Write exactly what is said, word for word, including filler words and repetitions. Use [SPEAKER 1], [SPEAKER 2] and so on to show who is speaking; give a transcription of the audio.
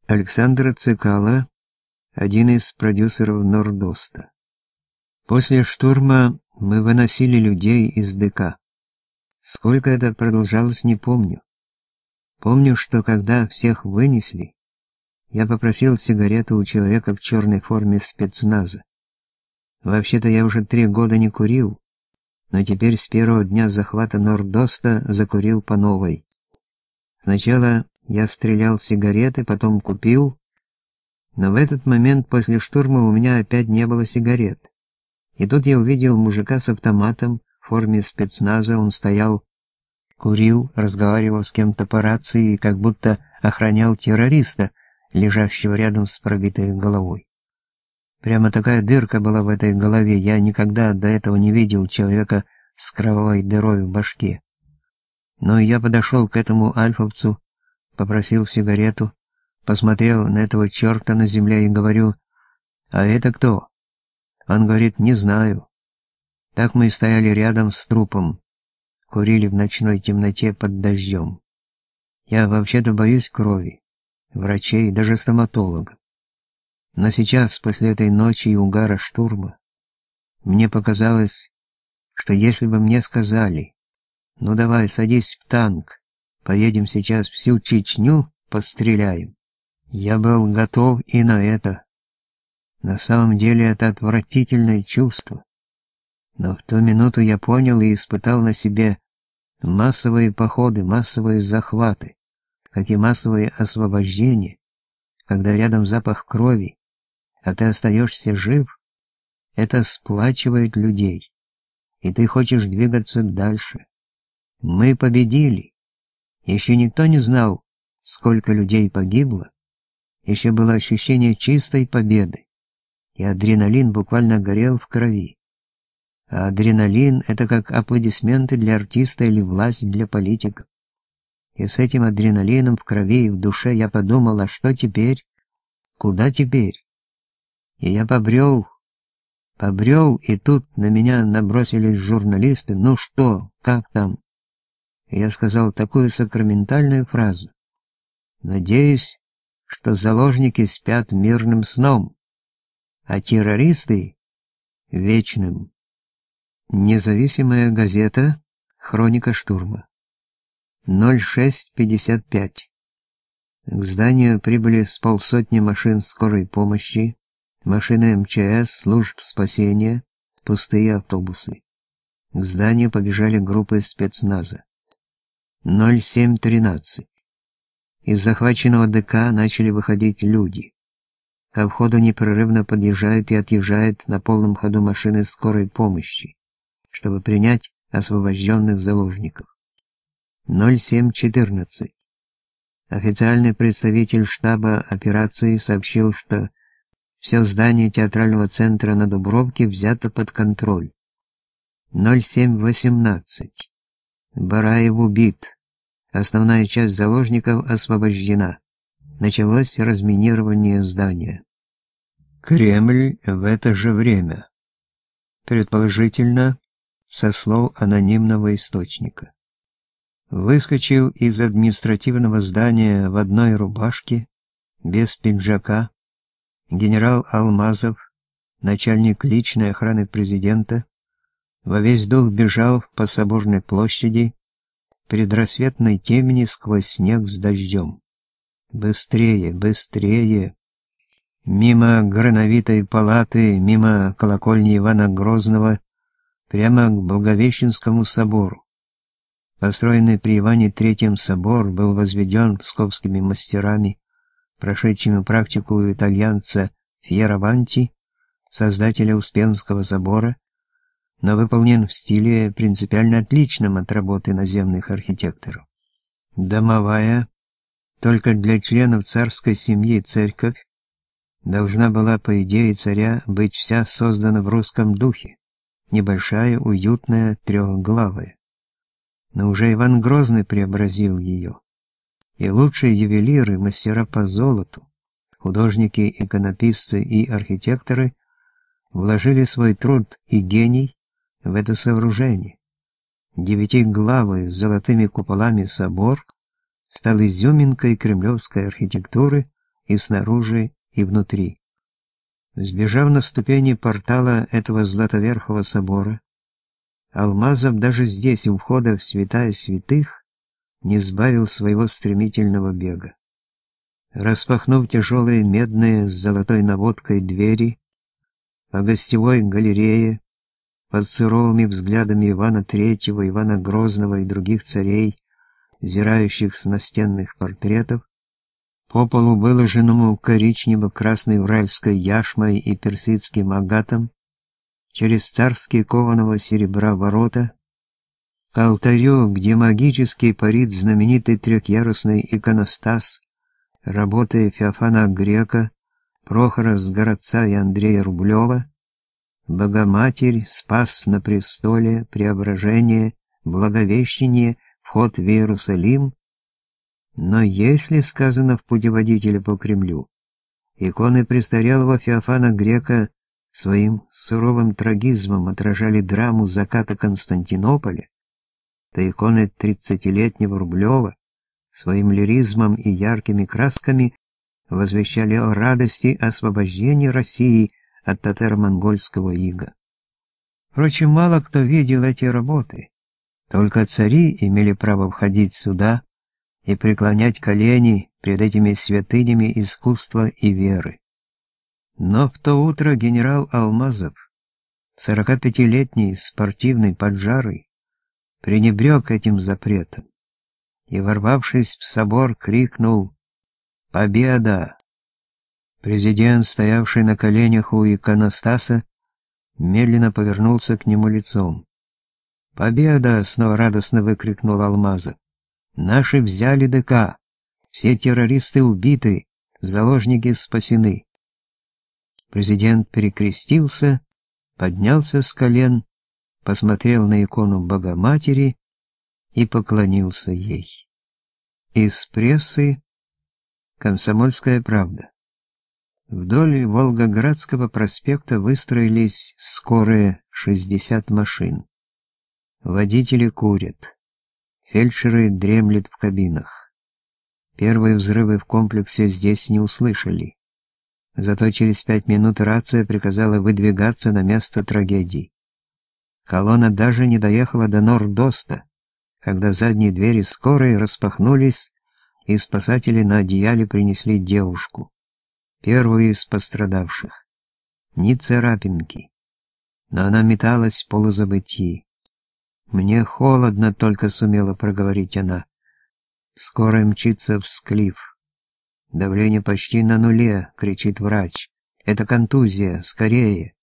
[SPEAKER 1] Александр Цикало, один из продюсеров Нордоста. После штурма мы выносили людей из ДК. Сколько это продолжалось, не помню. Помню, что когда всех вынесли, я попросил сигарету у человека в черной форме спецназа. Вообще-то я уже три года не курил, но теперь с первого дня захвата Нордоста закурил по новой. Сначала я стрелял сигареты, потом купил, но в этот момент после штурма у меня опять не было сигарет. И тут я увидел мужика с автоматом в форме спецназа, он стоял, курил, разговаривал с кем-то по рации и как будто охранял террориста, лежащего рядом с пробитой головой. Прямо такая дырка была в этой голове, я никогда до этого не видел человека с кровавой дырой в башке. Но я подошел к этому альфовцу, попросил сигарету, посмотрел на этого черта на земле и говорю: «А это кто?» Он говорит: «Не знаю». Так мы и стояли рядом с трупом, курили в ночной темноте под дождем. Я вообще-то боюсь крови, врачей, даже стоматолога. Но сейчас, после этой ночи и угара штурма, мне показалось, что если бы мне сказали: «Ну давай, садись в танк, поедем сейчас всю Чечню постреляем», я был готов и на это. На самом деле это отвратительное чувство. Но в ту минуту я понял и испытал на себе массовые походы, массовые захваты, как и массовые освобождения, когда рядом запах крови, а ты остаешься жив, это сплачивает людей, и ты хочешь двигаться дальше. Мы победили. Еще никто не знал, сколько людей погибло, еще было ощущение чистой победы, и адреналин буквально горел в крови. А адреналин — это как аплодисменты для артиста или власть для политиков. И с этим адреналином в крови и в душе я подумал: а что теперь? Куда теперь? И я побрел, побрел, и тут на меня набросились журналисты: «Ну что, как там?» И я сказал такую сакраментальную фразу: «Надеюсь, что заложники спят мирным сном, а террористы — вечным». Независимая газета, хроника штурма. ноль шесть пятьдесят пять. К зданию прибыли с полсотни машин скорой помощи, машины МЧС, служб спасения, пустые автобусы. К зданию побежали группы спецназа. ноль семь тринадцать. Из захваченного ДК начали выходить люди. Ко входу непрерывно подъезжают и отъезжают на полном ходу машины скорой помощи, чтобы принять освобожденных заложников. ноль семь четырнадцать. Официальный представитель штаба операции сообщил, что все здание театрального центра на Дубровке взято под контроль. ноль семь восемнадцать. Бараев убит. Основная часть заложников освобождена. Началось разминирование здания. Кремль в это же время. Предположительно, со слов анонимного источника. Выскочил из административного здания в одной рубашке, без пиджака, генерал Алмазов, начальник личной охраны президента, во весь дух бежал по Соборной площади, предрассветной темени сквозь снег с дождем. Быстрее, быстрее! Мимо Грановитой палаты, мимо колокольни Ивана Грозного, прямо к Благовещенскому собору. Построенный при Иване Третьем собор был возведен псковскими мастерами, прошедшими практику у итальянца Фьераванти, создателя Успенского собора, но выполнен в стиле принципиально отличном от работы наземных архитекторов. Домовая, только для членов царской семьи церковь, должна была, по идее царя, быть вся создана в русском духе, небольшая, уютная, трехглавая. Но уже Иван Грозный преобразил ее. И лучшие ювелиры, мастера по золоту, художники, иконописцы и архитекторы вложили свой труд и гений в это сооружение. Девятиглавый с золотыми куполами собор стал изюминкой кремлевской архитектуры и снаружи, и внутри. Сбежав на ступени портала этого Златоверхого собора, Алмазов даже здесь, у входа в святая святых, не сбавил своего стремительного бега. Распахнув тяжелые медные с золотой наводкой двери, по гостевой галерее, под суровыми взглядами Ивана Третьего, Ивана Грозного и других царей, взирающих с настенных портретов, по полу, выложенному коричнево-красной уральской яшмой и персидским агатом, через царские кованого серебра ворота, к алтарю, где магически парит знаменитый трехъярусный иконостас работы Феофана Грека, Прохора Сгородца и Андрея Рублева, Богоматерь, Спас на престоле, Преображение, Благовещение, вход в Иерусалим. Но если сказано в путеводителе по Кремлю, иконы престарелого Феофана Грека своим суровым трагизмом отражали драму заката Константинополя, то иконы тридцатилетнего Рублева своим лиризмом и яркими красками возвещали о радости освобождения России от татаро-монгольского ига. Впрочем, мало кто видел эти работы. Только цари имели право входить сюда и преклонять колени перед этими святынями искусства и веры. Но в то утро генерал Алмазов, сорокапятилетний, спортивный, поджарый, пренебрег этим запретом и, ворвавшись в собор, крикнул «Победа!». Президент, стоявший на коленях у иконостаса, медленно повернулся к нему лицом. «Победа!» — снова радостно выкрикнул Алмазов. «Наши взяли ДК! Все террористы убиты, заложники спасены!» Президент перекрестился, поднялся с колен, посмотрел на икону Богоматери и поклонился ей. Из прессы «Комсомольская правда». Вдоль Волгоградского проспекта выстроились скорые шестьдесят машин. Водители курят. Фельдшеры дремлют в кабинах. Первые взрывы в комплексе здесь не услышали. Зато через пять минут рация приказала выдвигаться на место трагедии. Колонна даже не доехала до Нордоста, когда задние двери скорой распахнулись, и спасатели на одеяле принесли девушку, первую из пострадавших. Ни царапинки, но она металась в полузабытии. «Мне холодно», — только сумела проговорить она. «Скорая мчится всклив. Давление почти на нуле», — кричит врач. «Это контузия, скорее».